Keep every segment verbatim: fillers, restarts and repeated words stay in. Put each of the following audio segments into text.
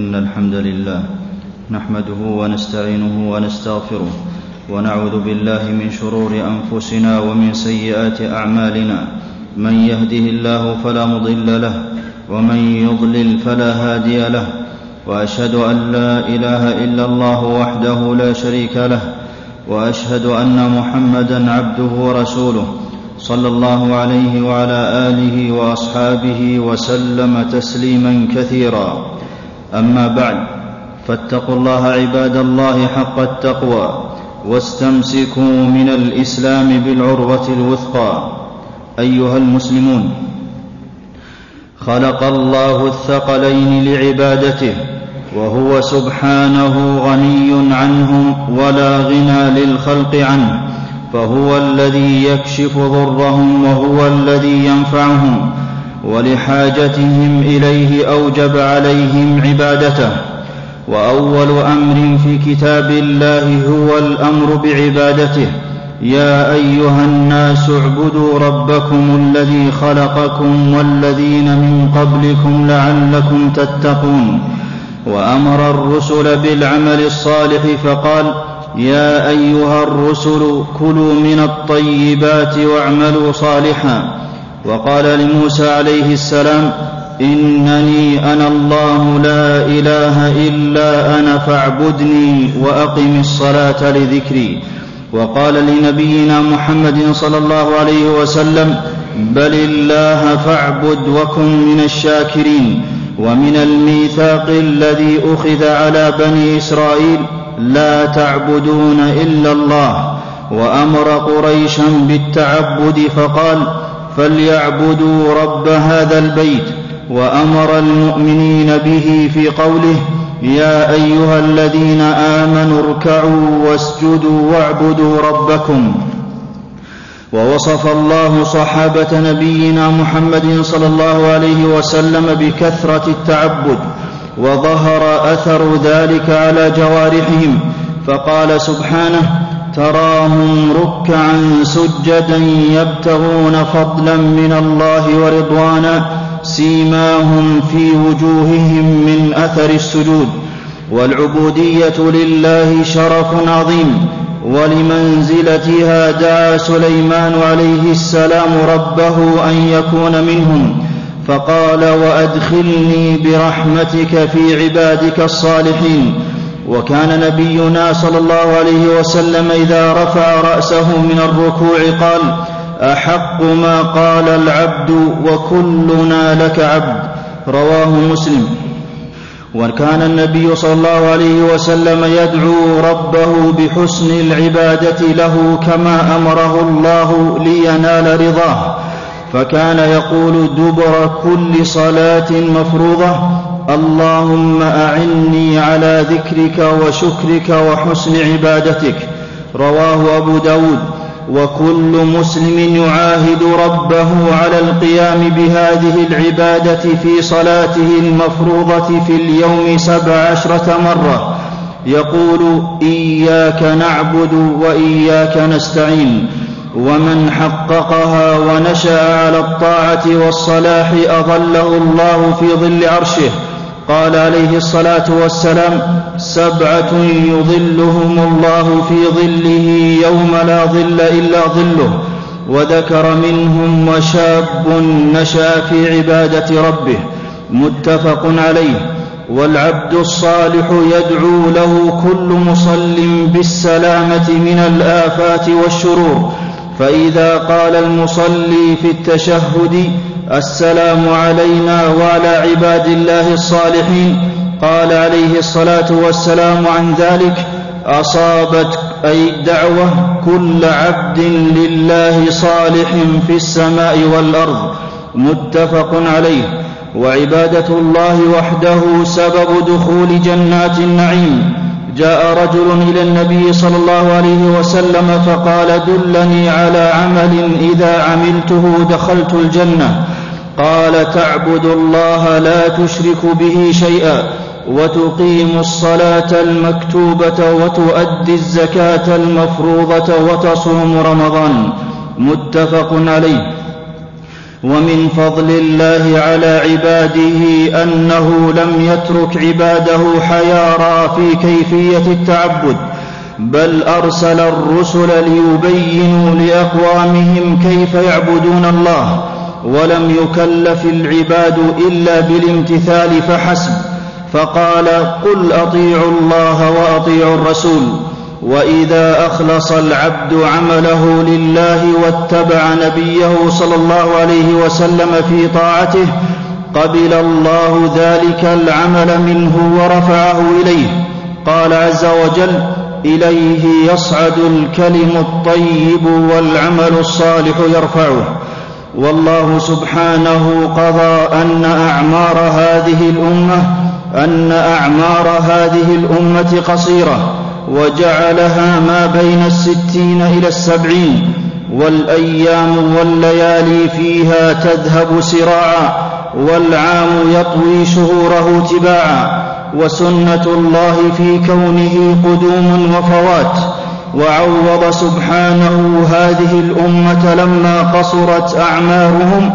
إن الحمد لله نحمده ونستعينه ونستغفره ونعوذ بالله من شرور أنفسنا ومن سيئات أعمالنا. من يهده الله فلا مضل له ومن يضلل فلا هادي له، وأشهد أن لا إله إلا الله وحده لا شريك له، وأشهد أن محمدًا عبده ورسوله صلى الله عليه وعلى آله وأصحابه وسلم تسليما كثيرا. أما بعد، فاتقوا الله عباد الله حق التقوى، واستمسكوا من الإسلام بالعروة الوثقى. أيها المسلمون، خلق الله الثقلين لعبادته، وهو سبحانه غني عنهم ولا غنى للخلق عنه، فهو الذي يكشف ضرهم وهو الذي ينفعهم، ولحاجتهم إليه أوجب عليهم عبادته. وأول أمر في كتاب الله هو الأمر بعبادته. يا أيها الناس اعبدوا ربكم الذي خلقكم والذين من قبلكم لعلكم تتقون. وأمر الرسل بالعمل الصالح فقال: يا أيها الرسل كلوا من الطيبات واعملوا صالحا. وقال لموسى عليه السلام: إنني أنا الله لا إله إلا أنا فاعبدني وأقم الصلاة لذكري. وقال لنبينا محمد صلى الله عليه وسلم: بل الله فاعبد وكن من الشاكرين. ومن الميثاق الذي أخذ على بني إسرائيل: لا تعبدون إلا الله. وأمر قريشا بالتعبد فقال: فليعبدوا رب هذا البيت. وأمر المؤمنين به في قوله: يا أيها الذين آمنوا اركعوا واسجدوا واعبدوا ربكم. ووصف الله صحابة نبينا محمد صلى الله عليه وسلم بكثرة التعبد، وظهر أثر ذلك على جوارحهم، فقال سبحانه: تراهم ركعا سجدا يبتغون فضلا من الله ورضوانا سيماهم في وجوههم من أثر السجود. والعبودية لله شرف عظيم، ولمنزلتها دعا سليمان عليه السلام ربه أن يكون منهم، فقال: وأدخلني برحمتك في عبادك الصالحين. وكان نبينا صلى الله عليه وسلم إذا رفع رأسه من الركوع قال: أحق ما قال العبد وكلنا لك عبد. رواه مسلم. وكان النبي صلى الله عليه وسلم يدعو ربه بحسن العبادة له كما أمره الله لينال رضاه، فكان يقول دبر كل صلاة مفروضة: اللهم أعني على ذكرك وشكرك وحسن عبادتك. رواه أبو داود. وكل مسلم يعاهد ربه على القيام بهذه العبادة في صلاته المفروضة في اليوم سبع عشرة مرة، يقول: إياك نعبد وإياك نستعين. ومن حققها ونشأ على الطاعة والصلاح أظله الله في ظل عرشه. قال عليه الصلاة والسلام: سبعة يظلهم الله في ظله يوم لا ظل إلا ظله. وذكر منهم: وشاب نشأ في عبادة ربه. متفق عليه. والعبد الصالح يدعو له كل مصل بالسلامة من الآفات والشرور، فإذا قال المصلي في التشهد: السلام علينا وعلى عباد الله الصالحين، قال عليه الصلاة والسلام عن ذلك: أصابت أي الدعوة كل عبد لله صالح في السماء والأرض. متفق عليه. وعبادة الله وحده سبب دخول جنات النعيم. جاء رجل إلى النبي صلى الله عليه وسلم فقال: دلني على عمل إذا عملته دخلت الجنة. قال: تعبد الله لا تشرك به شيئا، وتقيم الصلاة المكتوبة، وتؤدي الزكاة المفروضة، وتصوم رمضان. متفق عليه. ومن فضل الله على عباده أنه لم يترك عباده حيارى في كيفية التعبد، بل أرسل الرسل ليبينوا لأقوامهم كيف يعبدون الله، ولم يكلف العباد إلا بالامتثال فحسب، فقال: قل أطيعوا الله وأطيعوا الرسول. وإذا أخلص العبد عمله لله واتبع نبيه صلى الله عليه وسلم في طاعته، قبل الله ذلك العمل منه ورفعه إليه. قال عز وجل: إليه يصعد الكلم الطيب والعمل الصالح يرفعه. والله سبحانه قضى أن أعمار هذه الأمة أن أعمار هذه الأمة قصيرة، وجعلها ما بين الستين إلى السبعين، والأيام والليالي فيها تذهب سراعا، والعام يطوي شهوره تباعا، وسنة الله في كونه قدوم وفوات. وعوض سبحانه هذه الأمة لما قصرت أعمارهم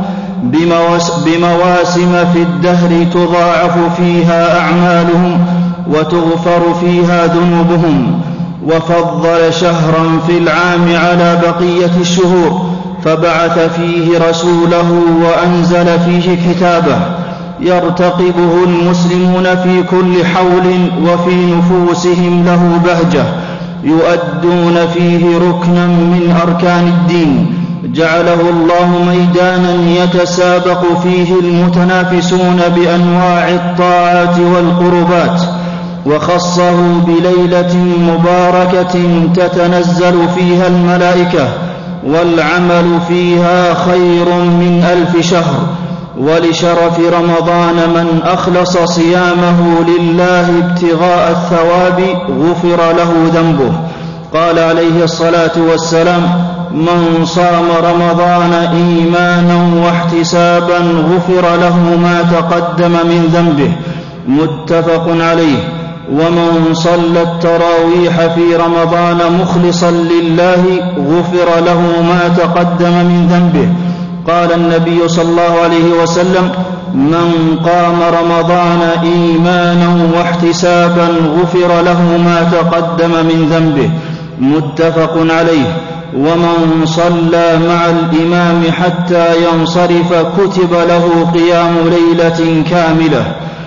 بمواسم في الدهر تضاعف فيها أعمالهم وتغفر فيها ذنوبهم، وفضل شهرا في العام على بقية الشهور، فبعث فيه رسوله وأنزل فيه كتابه يرتقبه المسلمون في كل حول، وفي نفوسهم له بهجة، يؤدون فيه ركنا من أركان الدين، جعله الله ميدانا يتسابق فيه المتنافسون بأنواع الطاعات والقربات، وخصه بليلة مباركة تتنزل فيها الملائكة، والعمل فيها خير من ألف شهر. ولشرف رمضان من أخلص صيامه لله ابتغاء الثواب غفر له ذنبه. قال عليه الصلاة والسلام: من صام رمضان إيمانا واحتسابا غفر له ما تقدم من ذنبه، متفق عليه. ومن صلى التراويح في رمضان مخلصا لله غفر له ما تقدم من ذنبه. قال النبي صلى الله عليه وسلم: من قام رمضان إيمانا واحتسابا غفر له ما تقدم من ذنبه، متفق عليه. ومن صلى مع الإمام حتى ينصرف كتب له قيام ليلة كاملة.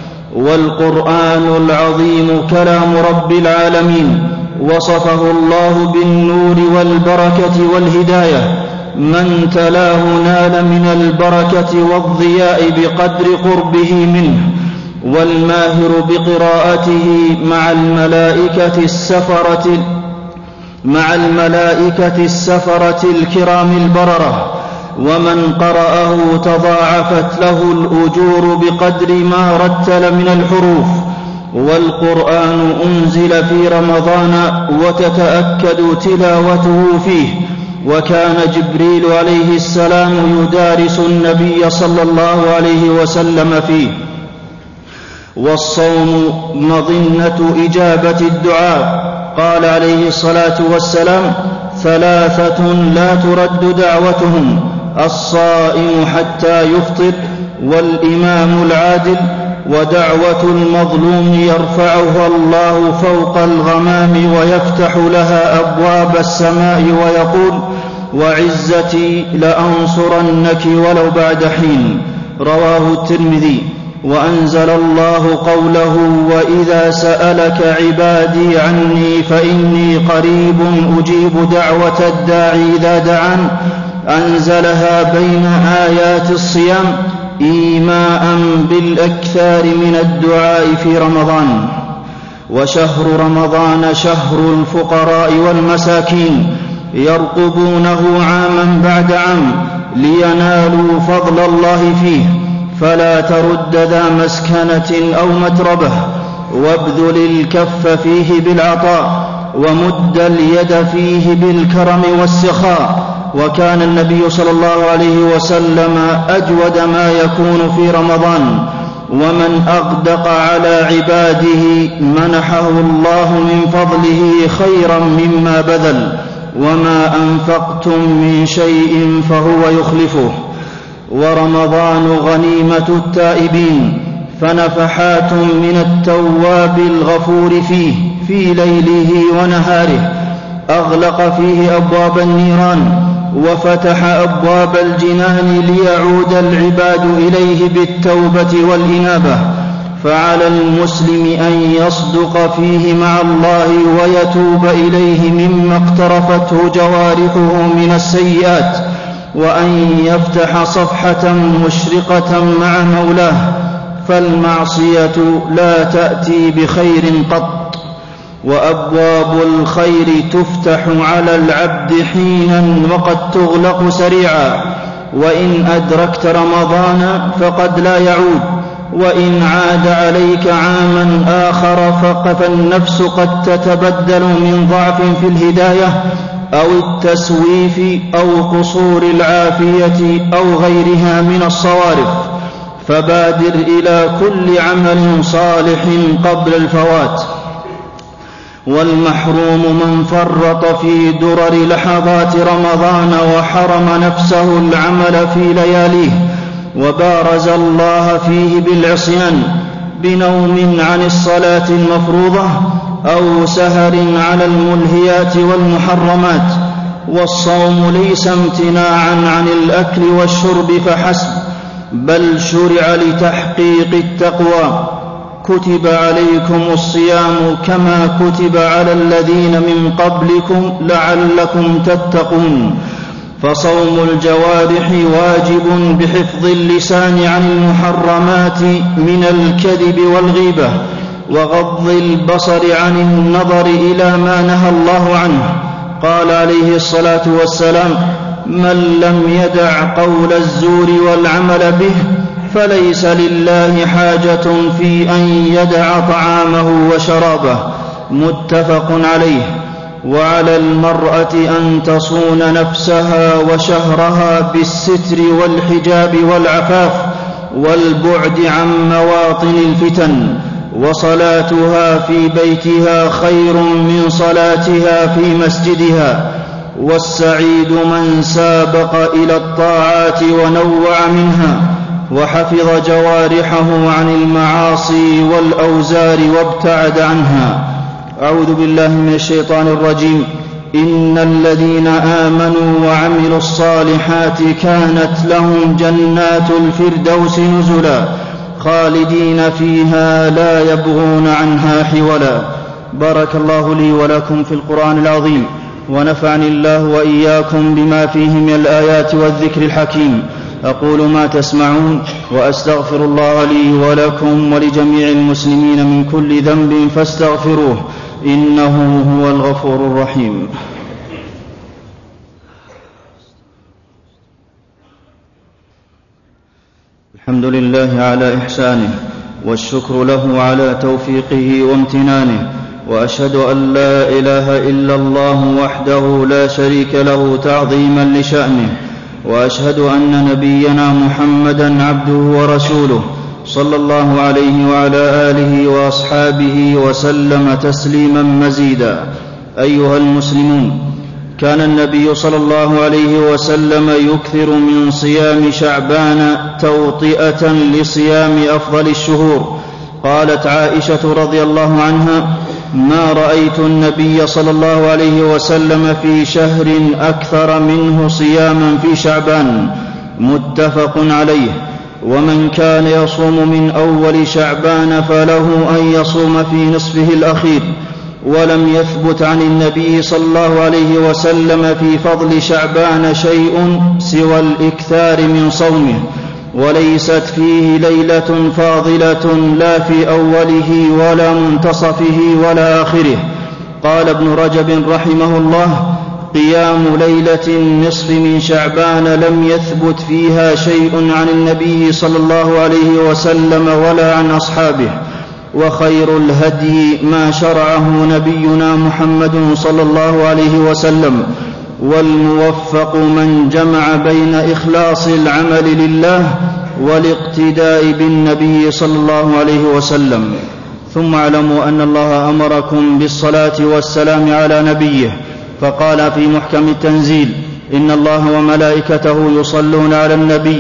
والقرآن العظيم كلام رب العالمين، وصفه الله بالنور والبركة والهداية، من تلاه نال من البركة والضياء بقدر قربه منه. والماهر بقراءته مع الملائكة السفرة مع الملائكة السفرة الكرام البررة، ومن قرأه تضاعفت له الأجور بقدر ما رتل من الحروف. والقرآن أنزل في رمضان وتتأكد تلاوته فيه، وكان جبريل عليه السلام يدارس النبي صلى الله عليه وسلم فيه. والصوم مظنة إجابة الدعاء. قال عليه الصلاة والسلام: ثلاثة لا ترد دعوتهم: الصائم حتى يفطر، والإمام العادل، ودعوة المظلوم يرفعها الله فوق الغمام ويفتح لها أبواب السماء ويقول: وعزتي لأنصرنك ولو بعد حين. رواه الترمذي. وأنزل الله قوله: وإذا سألك عبادي عني فإني قريب أجيب دعوة الداعي إذا دعان. أنزلها بين آيات الصيام إيماء بالأكثار من الدعاء في رمضان. وشهر رمضان شهر الفقراء والمساكين، يرقبونه عاما بعد عام لينالوا فضل الله فيه، فلا ترد ذا مسكنة أو متربة، وابذل الكف فيه بالعطاء، ومد اليد فيه بالكرم والسخاء. وكان النبي صلى الله عليه وسلم أجود ما يكون في رمضان، ومن أغدق على عباده منحه الله من فضله خيرا مما بذل، وما أنفقتم من شيء فهو يخلفه. ورمضان غنيمة التائبين، فنفحات من التواب الغفور فيه في ليله ونهاره، أغلق فيه أبواب النيران وفتح أبواب الجنان ليعود العباد إليه بالتوبة والإنابة. فعلى المسلم أن يصدق فيه مع الله ويتوب إليه مما اقترفته جوارحه من السيئات، وأن يفتح صفحة مشرقة مع مولاه، فالمعصية لا تأتي بخير قط، وأبواب الخير تفتح على العبد حينا وقد تغلق سريعا. وإن أدركت رمضان فقد لا يعود، وإن عاد عليك عاما آخر فالنفس قد تتبدل من ضعف في الهداية أو التسويف أو قصور العافية أو غيرها من الصوارف، فبادر إلى كل عمل صالح قبل الفوات. والمحروم من فرط في درر لحظات رمضان وحرم نفسه العمل في لياليه، وبارز الله فيه بالعصيان بنوم عن الصلاة المفروضة أو سهر على الملهيات والمحرمات. والصوم ليس امتناعا عن الأكل والشرب فحسب، بل شرع لتحقيق التقوى. كتب عليكم الصيام كما كتب على الذين من قبلكم لعلكم تتقون. فصوم الجوارح واجب بحفظ اللسان عن المحرمات من الكذب والغيبة، وغض البصر عن النظر إلى ما نهى الله عنه. قال عليه الصلاة والسلام: من لم يدع قول الزور والعمل به فليس لله حاجة في أن يدع طعامه وشرابه. متفق عليه. وعلى المرأة أن تصون نفسها وشهرها بالستر والحجاب والعفاف والبعد عن مواطن الفتن، وصلاتها في بيتها خير من صلاتها في مسجدها. والسعيد من سابق إلى الطاعات ونوع منها، وحفظ جوارحه عن المعاصي والأوزار وابتعد عنها. أعوذ بالله من الشيطان الرجيم. إن الذين آمنوا وعملوا الصالحات كانت لهم جنات الفردوس نزلا خالدين فيها لا يبغون عنها حولا. بارك الله لي ولكم في القرآن العظيم، ونفعني الله وإياكم بما فيه من الآيات والذكر الحكيم. أقول ما تسمعون، وأستغفر الله لي ولكم ولجميع المسلمين من كل ذنب فاستغفروه، إنه هو الغفور الرحيم. الحمد لله على إحسانه، والشكر له على توفيقه وامتنانه، وأشهد أن لا إله إلا الله وحده لا شريك له تعظيما لشأنه، وأشهد أن نبينا محمدا عبده ورسوله صلى الله عليه وعلى آله وأصحابه وسلم تسليما مزيدا. أيها المسلمون، كان النبي صلى الله عليه وسلم يكثر من صيام شعبان توطئة لصيام أفضل الشهور. قالت عائشة رضي الله عنها: ما رأيت النبي صلى الله عليه وسلم في شهر أكثر منه صياما في شعبان. متفق عليه. ومن كان يصوم من أول شعبان فله أن يصوم في نصفه الأخير. ولم يثبت عن النبي صلى الله عليه وسلم في فضل شعبان شيء سوى الإكثار من صومه، وليست فيه ليلة فاضلة لا في أوله ولا منتصفه ولا آخره. قال ابن رجب رحمه الله: قيام ليلة النصف من شعبان لم يثبت فيها شيء عن النبي صلى الله عليه وسلم ولا عن أصحابه. وخير الهدي ما شرعه نبينا محمد صلى الله عليه وسلم، والموفق من جمع بين إخلاص العمل لله والاقتداء بالنبي صلى الله عليه وسلم. ثم اعلموا أن الله أمركم بالصلاة والسلام على نبيه، فقال في محكم التنزيل: إن الله وملائكته يصلون على النبي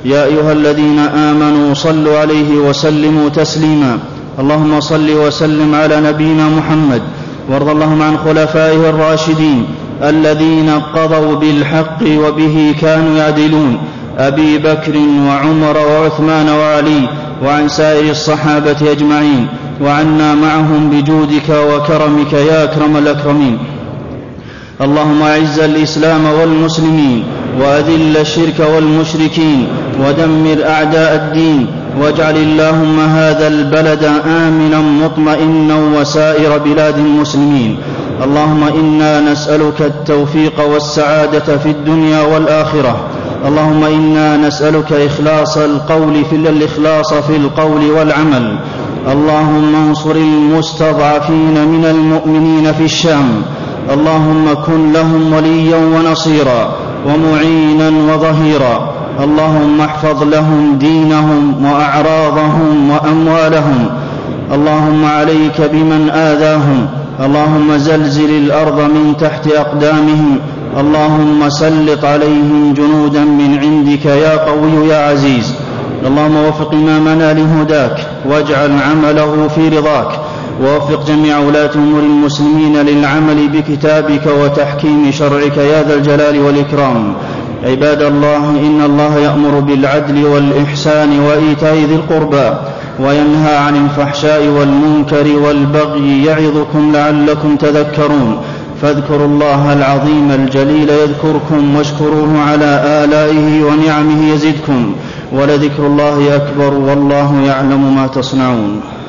يا أيها الذين آمنوا صلوا عليه وسلموا تسليما. اللهم صل وسلم على نبينا محمد، وارض اللهم عن خلفائه الراشدين الذين قضوا بالحق وبه كانوا يعدلون، أبي بكر وعمر وعثمان وعلي، وعن سائر الصحابة أجمعين، وعنا معهم بجودك وكرمك يا أكرم الأكرمين. اللهم أعز الإسلام والمسلمين، وأذل الشرك والمشركين، ودمر أعداء الدين، واجعل اللهم هذا البلد آمنا مطمئنا وسائر بلاد المسلمين. اللهم إنا نسألك التوفيق والسعادة في الدنيا والآخرة. اللهم إنا نسألك إخلاص القول في الإخلاص في القول والعمل. اللهم انصر المستضعفين من المؤمنين في الشام. اللهم كن لهم وليا ونصيرا ومعينا وظهيرا. اللهم احفظ لهم دينهم وأعراضهم وأموالهم. اللهم عليك بمن آذاهم. اللهم زلزل الأرض من تحت أقدامهم. اللهم سلط عليهم جنودا من عندك يا قوي يا عزيز. اللهم وفق إمامنا لهداك، واجعل عمله في رضاك، ووفق جميع ولاة أمور المسلمين للعمل بكتابك وتحكيم شرعك يا ذا الجلال والإكرام. عباد الله، إن الله يأمر بالعدل والإحسان وإيتاء ذي القربى، وينهى عن الفحشاء والمنكر والبغي، يعظكم لعلكم تذكرون. فاذكروا الله العظيم الجليل يذكركم، واشكروه على آلائه ونعمه يزدكم، ولذكر الله أكبر، والله يعلم ما تصنعون.